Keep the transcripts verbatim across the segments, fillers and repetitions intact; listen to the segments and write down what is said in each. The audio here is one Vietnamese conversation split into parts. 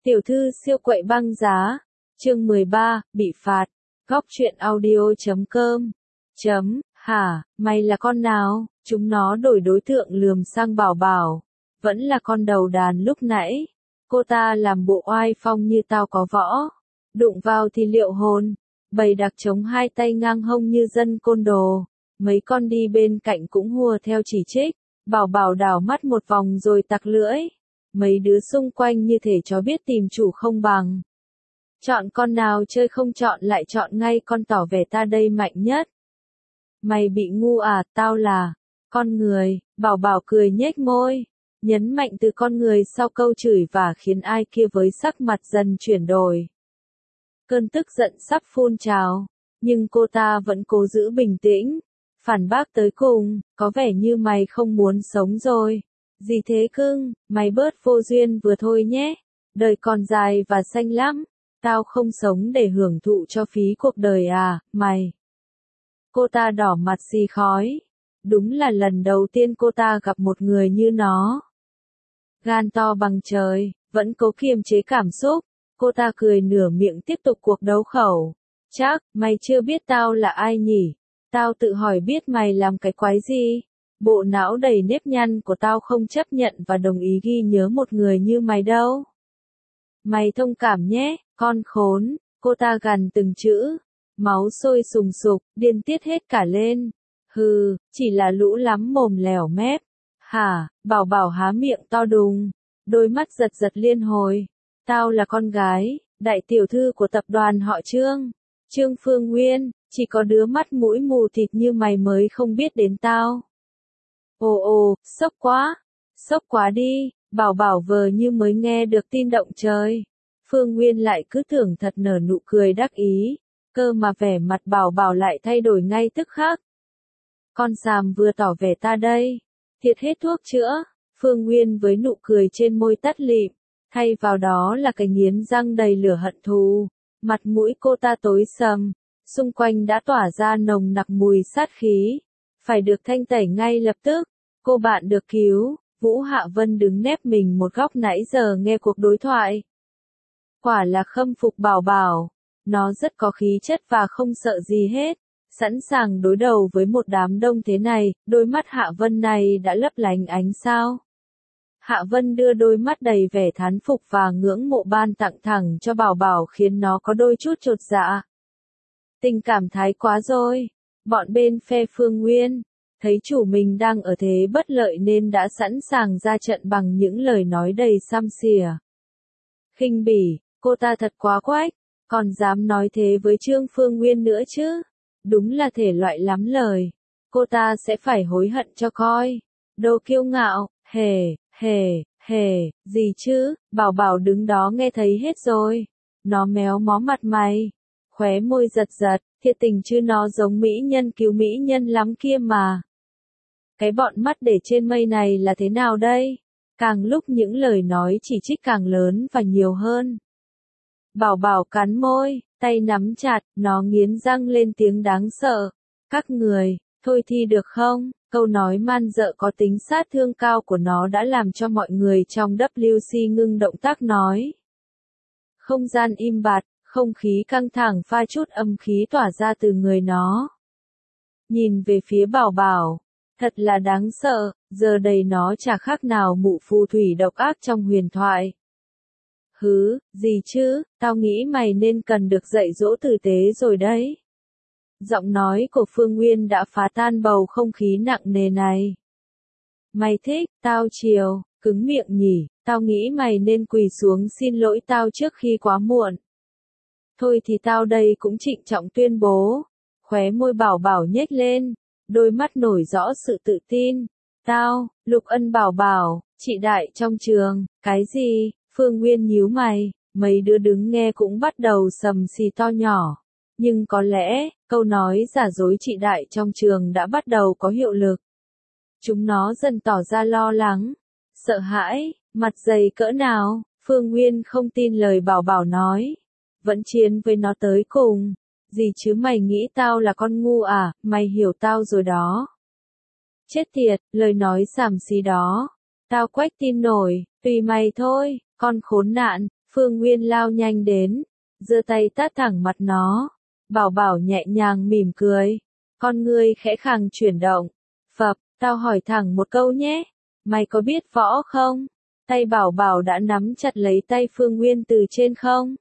Tiểu thư siêu quậy băng giá, chương mười ba, bị phạt, góc truyện audio chấm com, chấm, hả, mày là con nào, chúng nó đổi đối tượng lườm sang Bảo Bảo, vẫn là con đầu đàn lúc nãy, cô ta làm bộ oai phong như tao có võ, đụng vào thì liệu hồn, bày đặc chống hai tay ngang hông như dân côn đồ, mấy con đi bên cạnh cũng hùa theo chỉ trích, Bảo Bảo đảo mắt một vòng rồi tặc lưỡi. Mấy đứa xung quanh như thể chó biết tìm chủ không bằng. Chọn con nào chơi không chọn lại chọn ngay con tỏ vẻ ta đây mạnh nhất. Mày bị ngu à, tao là con người, Bảo Bảo cười nhếch môi, nhấn mạnh từ con người sau câu chửi và khiến ai kia với sắc mặt dần chuyển đổi. Cơn tức giận sắp phun trào, nhưng cô ta vẫn cố giữ bình tĩnh, phản bác tới cùng, có vẻ như mày không muốn sống rồi. Gì thế cưng, mày bớt vô duyên vừa thôi nhé, đời còn dài và xanh lắm, tao không sống để hưởng thụ cho phí cuộc đời à, mày. Cô ta đỏ mặt xì khói, đúng là lần đầu tiên cô ta gặp một người như nó. Gan to bằng trời, vẫn cố kiềm chế cảm xúc, cô ta cười nửa miệng tiếp tục cuộc đấu khẩu. Chắc, mày chưa biết tao là ai nhỉ, tao tự hỏi biết mày làm cái quái gì. Bộ não đầy nếp nhăn của tao không chấp nhận và đồng ý ghi nhớ một người như mày đâu. Mày thông cảm nhé, con khốn, cô ta gằn từng chữ, máu sôi sùng sục, điên tiết hết cả lên. Hừ, chỉ là lũ lắm mồm lèo mép. Hả, Bảo Bảo há miệng to đùng, đôi mắt giật giật liên hồi. Tao là con gái, đại tiểu thư của tập đoàn họ Trương, Trương Phương Nguyên, chỉ có đứa mắt mũi mù thịt như mày mới không biết đến tao. Ồ ồ, sốc quá, sốc quá đi, Bảo Bảo vờ như mới nghe được tin động trời. Phương Nguyên lại cứ tưởng thật nở nụ cười đắc ý, cơ mà vẻ mặt Bảo Bảo lại thay đổi ngay tức khắc. Con Sàm vừa tỏ vẻ ta đây, thiệt hết thuốc chữa, Phương Nguyên với nụ cười trên môi tắt lịm, thay vào đó là cái nghiến răng đầy lửa hận thù, mặt mũi cô ta tối sầm, xung quanh đã tỏa ra nồng nặc mùi sát khí, phải được thanh tẩy ngay lập tức. Cô bạn được cứu, Vũ Hạ Vân đứng nép mình một góc nãy giờ nghe cuộc đối thoại. Quả là khâm phục Bảo Bảo, nó rất có khí chất và không sợ gì hết, sẵn sàng đối đầu với một đám đông thế này, đôi mắt Hạ Vân này đã lấp lánh ánh sao. Hạ Vân đưa đôi mắt đầy vẻ thán phục và ngưỡng mộ ban tặng thẳng cho Bảo Bảo khiến nó có đôi chút chột dạ. Tình cảm thái quá rồi, bọn bên phe Phương Nguyên. Thấy chủ mình đang ở thế bất lợi nên đã sẵn sàng ra trận bằng những lời nói đầy xăm xỉa. Khinh bỉ, cô ta thật quá quách, còn dám nói thế với Trương Phương Nguyên nữa chứ. Đúng là thể loại lắm lời. Cô ta sẽ phải hối hận cho coi. Đồ kiêu ngạo, hề, hề, hề, gì chứ, Bảo Bảo đứng đó nghe thấy hết rồi. Nó méo mó mặt mày, khóe môi giật giật, thiệt tình chứ nó giống mỹ nhân cứu mỹ nhân lắm kia mà. Cái bọn mắt để trên mây này là thế nào đây? Càng lúc những lời nói chỉ trích càng lớn và nhiều hơn. Bảo Bảo cắn môi, tay nắm chặt, nó nghiến răng lên tiếng đáng sợ. Các người, thôi thì được không? Câu nói man dợ có tính sát thương cao của nó đã làm cho mọi người trong W C ngưng động tác nói. Không gian im bặt, không khí căng thẳng pha chút âm khí tỏa ra từ người nó. Nhìn về phía Bảo Bảo. Thật là đáng sợ, giờ đây nó chả khác nào mụ phù thủy độc ác trong huyền thoại. Hứ, gì chứ, tao nghĩ mày nên cần được dạy dỗ tử tế rồi đấy. Giọng nói của Phương Nguyên đã phá tan bầu không khí nặng nề này. Mày thích, tao chiều, cứng miệng nhỉ, tao nghĩ mày nên quỳ xuống xin lỗi tao trước khi quá muộn. Thôi thì tao đây cũng trịnh trọng tuyên bố, khóe môi Bảo Bảo nhếch lên. Đôi mắt nổi rõ sự tự tin. Tao, Lục Ân Bảo Bảo, chị đại trong trường, cái gì? Phương Nguyên nhíu mày, mấy đứa đứng nghe cũng bắt đầu sầm xì to nhỏ. Nhưng có lẽ, câu nói giả dối chị đại trong trường đã bắt đầu có hiệu lực. Chúng nó dần tỏ ra lo lắng, sợ hãi, mặt dày cỡ nào, Phương Nguyên không tin lời Bảo Bảo nói. Vẫn chiến với nó tới cùng. Gì chứ mày nghĩ tao là con ngu à, mày hiểu tao rồi đó. Chết tiệt, lời nói xàm xí đó. Tao quách tin nổi, tùy mày thôi, con khốn nạn, Phương Nguyên lao nhanh đến, giơ tay tát thẳng mặt nó. Bảo Bảo nhẹ nhàng mỉm cười, con ngươi khẽ khàng chuyển động. Phập, tao hỏi thẳng một câu nhé, mày có biết võ không? Tay Bảo Bảo đã nắm chặt lấy tay Phương Nguyên từ trên không.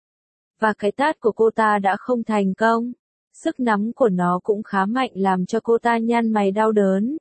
Và cái tát của cô ta đã không thành công. Sức nắm của nó cũng khá mạnh làm cho cô ta nhăn mày đau đớn.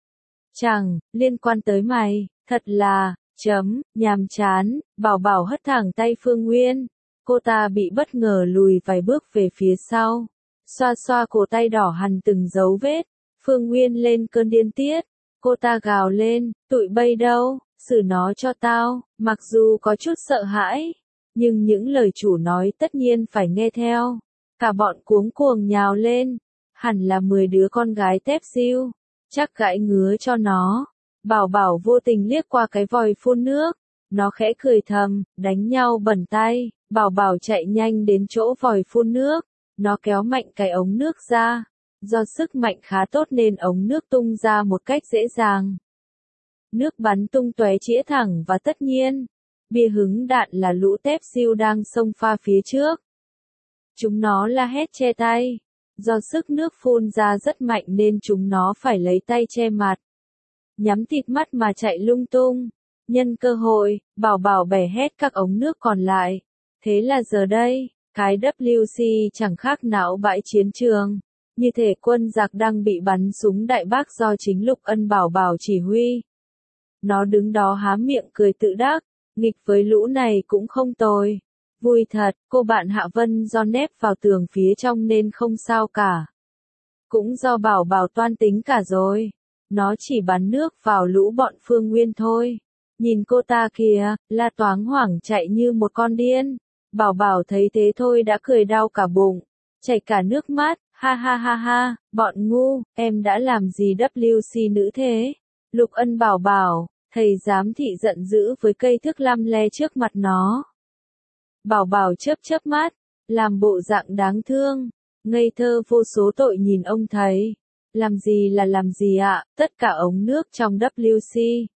Chẳng, liên quan tới mày, thật là, chấm, nhàm chán, Bảo Bảo hất thẳng tay Phương Nguyên. Cô ta bị bất ngờ lùi vài bước về phía sau. Xoa xoa cổ tay đỏ hằn từng dấu vết. Phương Nguyên lên cơn điên tiết. Cô ta gào lên, tụi bay đâu, xử nó cho tao. Mặc dù có chút sợ hãi, nhưng những lời chủ nói tất nhiên phải nghe theo. Cả bọn cuống cuồng nhào lên. Hẳn là mười đứa con gái tép siêu. Chắc gãi ngứa cho nó. Bảo Bảo vô tình liếc qua cái vòi phun nước. Nó khẽ cười thầm, đánh nhau bẩn tay. Bảo Bảo chạy nhanh đến chỗ vòi phun nước. Nó kéo mạnh cái ống nước ra. Do sức mạnh khá tốt nên ống nước tung ra một cách dễ dàng. Nước bắn tung tóe chĩa thẳng và tất nhiên, bia hứng đạn là lũ tép siêu đang xông pha phía trước. Chúng nó la hét che tay. Do sức nước phun ra rất mạnh nên chúng nó phải lấy tay che mặt. Nhắm tịt mắt mà chạy lung tung. Nhân cơ hội, Bảo Bảo bẻ hết các ống nước còn lại. Thế là giờ đây, cái W C chẳng khác nào bãi chiến trường. Như thể quân giặc đang bị bắn súng đại bác do chính Lục Ân Bảo Bảo chỉ huy. Nó đứng đó há miệng cười tự đắc, nghịch với lũ này cũng không tồi. Vui thật, cô bạn Hạ Vân do nép vào tường phía trong nên không sao cả. Cũng do Bảo Bảo toan tính cả rồi. Nó chỉ bắn nước vào lũ bọn Phương Nguyên thôi. Nhìn cô ta kìa, la toáng hoảng chạy như một con điên. Bảo Bảo thấy thế thôi đã cười đau cả bụng, chảy cả nước mắt. Ha ha ha ha, bọn ngu, em đã làm gì W C nữ thế? Lục Ân Bảo Bảo, thầy giám thị giận dữ với cây thước lăm le trước mặt nó. Bảo Bảo chớp chớp mắt, làm bộ dạng đáng thương, ngây thơ vô số tội nhìn ông thầy. Làm gì là làm gì ạ, tất cả ống nước trong W C.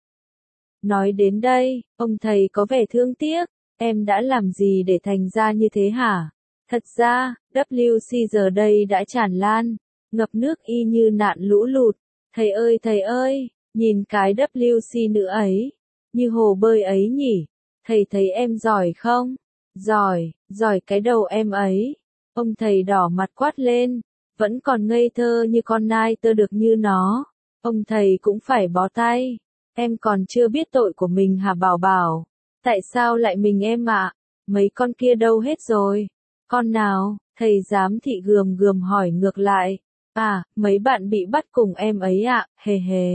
Nói đến đây, ông thầy có vẻ thương tiếc, em đã làm gì để thành ra như thế hả? Thật ra, W C giờ đây đã tràn lan, ngập nước y như nạn lũ lụt. Thầy ơi thầy ơi, nhìn cái W C nữ ấy, như hồ bơi ấy nhỉ. Thầy thấy em giỏi không? Giỏi, giỏi cái đầu em ấy. Ông thầy đỏ mặt quát lên, vẫn còn ngây thơ như con nai tơ được như nó. Ông thầy cũng phải bó tay. Em còn chưa biết tội của mình hả Bảo Bảo? Tại sao lại mình em ạ? Mấy con kia đâu hết rồi? Con nào? Thầy giám thị gườm gườm hỏi ngược lại. À, mấy bạn bị bắt cùng em ấy ạ, hề hề.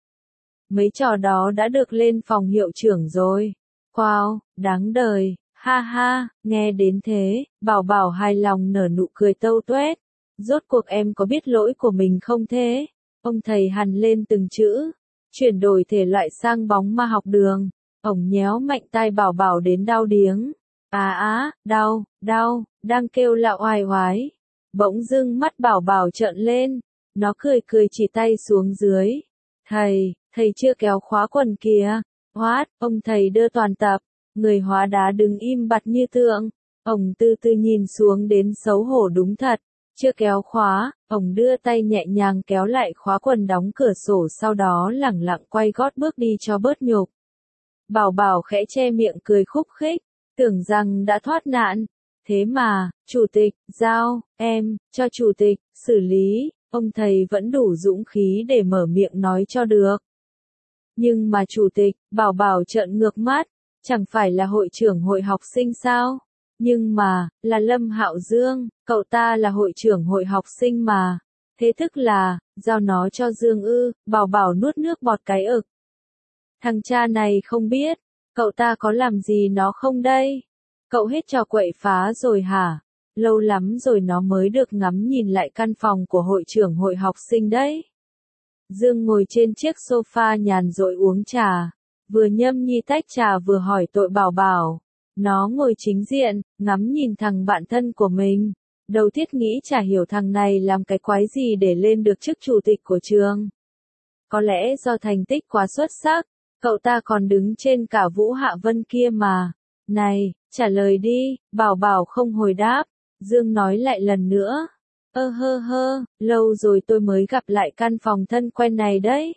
Mấy trò đó đã được lên phòng hiệu trưởng rồi. Wow, đáng đời, ha ha, nghe đến thế, Bảo Bảo hài lòng nở nụ cười tâu tuét. Rốt cuộc em có biết lỗi của mình không thế? Ông thầy hằn lên từng chữ, chuyển đổi thể loại sang bóng ma học đường. Ổng nhéo mạnh tai Bảo Bảo đến đau điếng. À á, đau, đau, đang kêu la oai oái. Bỗng dưng mắt Bảo Bảo trợn lên, nó cười cười chỉ tay xuống dưới. Thầy, thầy chưa kéo khóa quần kìa. Hoát, ông thầy đưa toàn tập, người hóa đá đứng im bặt như tượng. Ổng từ từ nhìn xuống đến xấu hổ đúng thật. Chưa kéo khóa, ổng đưa tay nhẹ nhàng kéo lại khóa quần đóng cửa sổ sau đó lẳng lặng quay gót bước đi cho bớt nhục. Bảo Bảo khẽ che miệng cười khúc khích, tưởng rằng đã thoát nạn. Thế mà, chủ tịch, giao, em, cho chủ tịch, xử lý, ông thầy vẫn đủ dũng khí để mở miệng nói cho được. Nhưng mà chủ tịch, Bảo Bảo trợn ngược mắt, chẳng phải là hội trưởng hội học sinh sao? Nhưng mà, là Lâm Hạo Dương, cậu ta là hội trưởng hội học sinh mà. Thế tức là, giao nó cho Dương ư, Bảo Bảo nuốt nước bọt cái ực. Thằng cha này không biết, cậu ta có làm gì nó không đây? Cậu hết trò quậy phá rồi hả? Lâu lắm rồi nó mới được ngắm nhìn lại căn phòng của hội trưởng hội học sinh đấy. Dương ngồi trên chiếc sofa nhàn rỗi uống trà, vừa nhâm nhi tách trà vừa hỏi tội Bảo Bảo. Nó ngồi chính diện, ngắm nhìn thằng bạn thân của mình. Đầu Tiết nghĩ chả hiểu thằng này làm cái quái gì để lên được chức chủ tịch của trường. Có lẽ do thành tích quá xuất sắc, cậu ta còn đứng trên cả Vũ Hạ Vân kia mà. Này, trả lời đi, Bảo Bảo không hồi đáp. Dương nói lại lần nữa. Ơ hơ hơ, lâu rồi tôi mới gặp lại căn phòng thân quen này đấy.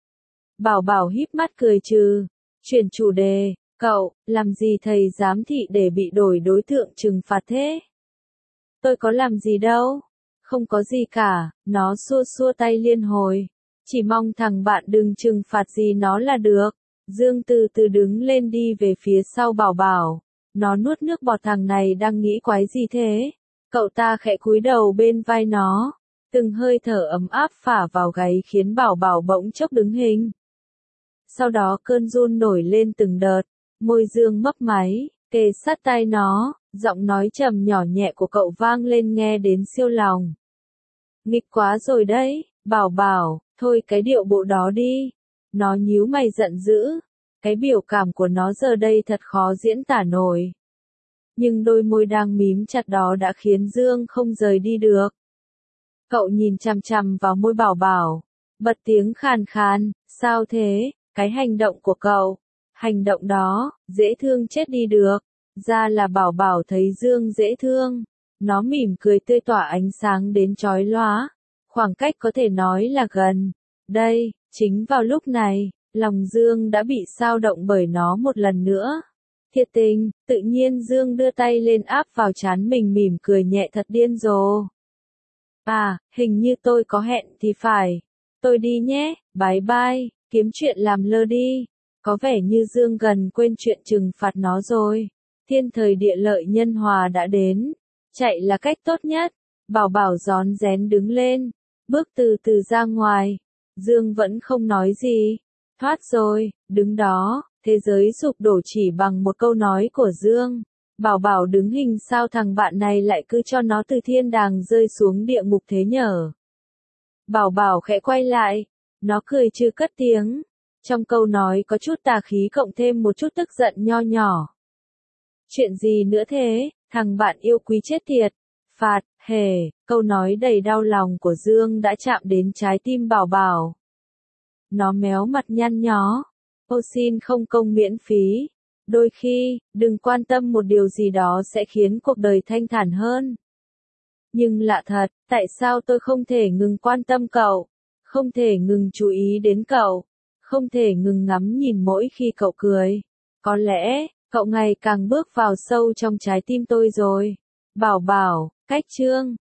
Bảo Bảo híp mắt cười trừ. Chuyển chủ đề, cậu, làm gì thầy giám thị để bị đổi đối tượng trừng phạt thế? Tôi có làm gì đâu. Không có gì cả, nó xua xua tay liên hồi. Chỉ mong thằng bạn đừng trừng phạt gì nó là được. Dương từ từ đứng lên đi về phía sau Bảo Bảo. Nó nuốt nước bọt, thằng này đang nghĩ quái gì thế? Cậu ta khẽ cúi đầu bên vai nó. Từng hơi thở ấm áp phả vào gáy khiến Bảo Bảo bỗng chốc đứng hình. Sau đó cơn run nổi lên từng đợt. Môi Dương mấp máy, kề sát tai nó. Giọng nói trầm nhỏ nhẹ của cậu vang lên nghe đến siêu lòng. Nghịch quá rồi đấy, Bảo Bảo, thôi cái điệu bộ đó đi. Nó nhíu mày giận dữ. Cái biểu cảm của nó giờ đây thật khó diễn tả nổi. Nhưng đôi môi đang mím chặt đó đã khiến Dương không rời đi được. Cậu nhìn chằm chằm vào môi Bảo Bảo, bật tiếng khàn khàn, sao thế, cái hành động của cậu, hành động đó, dễ thương chết đi được. Ra là Bảo Bảo thấy Dương dễ thương. Nó mỉm cười tươi tỏa ánh sáng đến chói lóa. Khoảng cách có thể nói là gần. Đây, chính vào lúc này, lòng Dương đã bị xao động bởi nó một lần nữa. Thiệt tình, tự nhiên Dương đưa tay lên áp vào trán mình mỉm cười nhẹ thật điên rồ. À, hình như tôi có hẹn thì phải. Tôi đi nhé, bye bye, kiếm chuyện làm lơ đi. Có vẻ như Dương gần quên chuyện trừng phạt nó rồi. Thiên thời địa lợi nhân hòa đã đến. Chạy là cách tốt nhất. Bảo Bảo rón rén đứng lên. Bước từ từ ra ngoài. Dương vẫn không nói gì. Thoát rồi, đứng đó. Thế giới sụp đổ chỉ bằng một câu nói của Dương. Bảo Bảo đứng hình, sao thằng bạn này lại cứ cho nó từ thiên đàng rơi xuống địa ngục thế nhở? Bảo Bảo khẽ quay lại. Nó cười trừ cất tiếng. Trong câu nói có chút tà khí cộng thêm một chút tức giận nho nhỏ. Chuyện gì nữa thế, thằng bạn yêu quý chết tiệt. Phạt, hề, câu nói đầy đau lòng của Dương đã chạm đến trái tim Bảo Bảo. Nó méo mặt nhăn nhó. Ô xin không công miễn phí. Đôi khi, đừng quan tâm một điều gì đó sẽ khiến cuộc đời thanh thản hơn. Nhưng lạ thật, tại sao tôi không thể ngừng quan tâm cậu? Không thể ngừng chú ý đến cậu? Không thể ngừng ngắm nhìn mỗi khi cậu cười? Có lẽ, cậu ngày càng bước vào sâu trong trái tim tôi rồi. Bảo Bảo, cách chương.